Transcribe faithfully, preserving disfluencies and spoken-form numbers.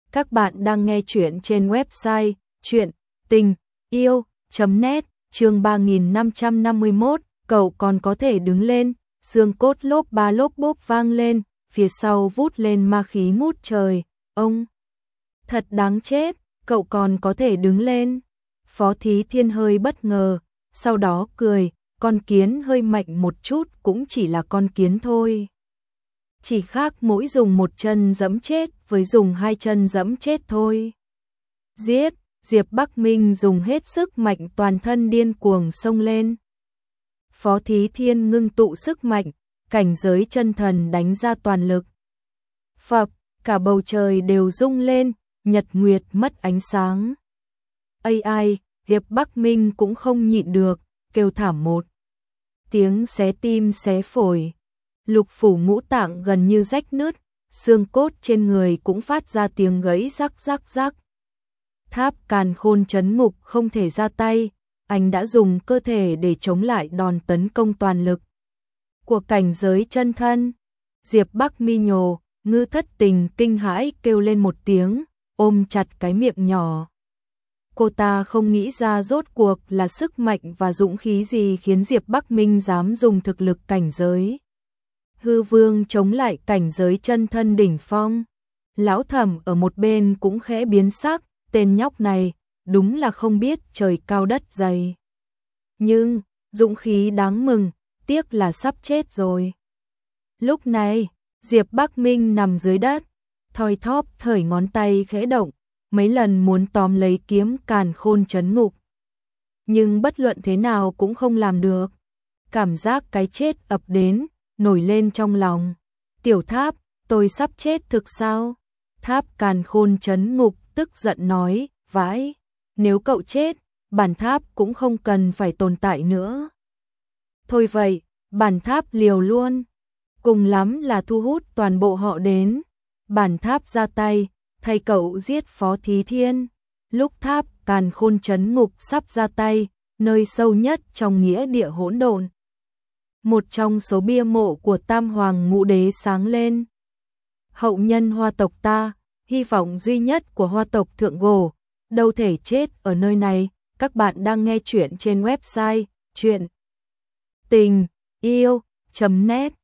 Các bạn đang nghe chuyện trên website chuyện tình yêu chấm net, chương ba nghìn năm trăm năm mươi mốt, cậu còn có thể đứng lên, xương cốt lốp ba lốp bốp vang lên, phía sau vút lên ma khí ngút trời, ông. Thật đáng chết, cậu còn có thể đứng lên. Phó Thí Thiên hơi bất ngờ, sau đó cười, con kiến hơi mạnh một chút cũng chỉ là con kiến thôi. Chỉ khác mỗi dùng một chân giẫm chết với dùng hai chân giẫm chết thôi. Giết, Diệp Bắc Minh dùng hết sức mạnh toàn thân điên cuồng xông lên. Phó Thí Thiên ngưng tụ sức mạnh, cảnh giới chân thần đánh ra toàn lực. Phập, cả bầu trời đều rung lên, nhật nguyệt mất ánh sáng. Ai ai, Diệp Bắc Minh cũng không nhịn được, kêu thảm một tiếng xé tim xé phổi. Lục phủ ngũ tạng gần như rách nứt, xương cốt trên người cũng phát ra tiếng gãy rắc rắc rắc. Tháp Càn Khôn trấn ngục không thể ra tay, anh đã dùng cơ thể để chống lại đòn tấn công toàn lực của cảnh giới chân thân. Diệp Bắc Mi nhồ, Ngư Thất Tình kinh hãi kêu lên một tiếng, ôm chặt cái miệng nhỏ. Cô ta không nghĩ ra rốt cuộc là sức mạnh và dũng khí gì khiến Diệp Bắc Minh dám dùng thực lực cảnh giới hư vương chống lại cảnh giới chân thân đỉnh phong. Lão Thẩm ở một bên cũng khẽ biến sắc, tên nhóc này đúng là không biết trời cao đất dày. Nhưng, dũng khí đáng mừng, tiếc là sắp chết rồi. Lúc này, Diệp Bắc Minh nằm dưới đất, thoi thóp thởi ngón tay khẽ động, mấy lần muốn tóm lấy kiếm Càn Khôn trấn ngục. Nhưng bất luận thế nào cũng không làm được. Cảm giác cái chết ập đến, nổi lên trong lòng. Tiểu Tháp, tôi sắp chết thực sao? Tháp Càn Khôn trấn ngục tức giận nói, vãi, nếu cậu chết, bản tháp cũng không cần phải tồn tại nữa. Thôi vậy, bản tháp liều luôn, cùng lắm là thu hút toàn bộ họ đến. Bản tháp ra tay, thay cậu giết Phó Thí Thiên. Lúc Tháp Càn Khôn trấn ngục sắp ra tay, nơi sâu nhất trong nghĩa địa hỗn độn, một trong số bia mộ của Tam Hoàng Ngũ Đế sáng lên. Hậu nhân Hoa tộc ta, hy vọng duy nhất của Hoa tộc Thượng Cổ, đâu thể chết ở nơi này. Các bạn đang nghe chuyện trên website chuyện tình yêu chấm net.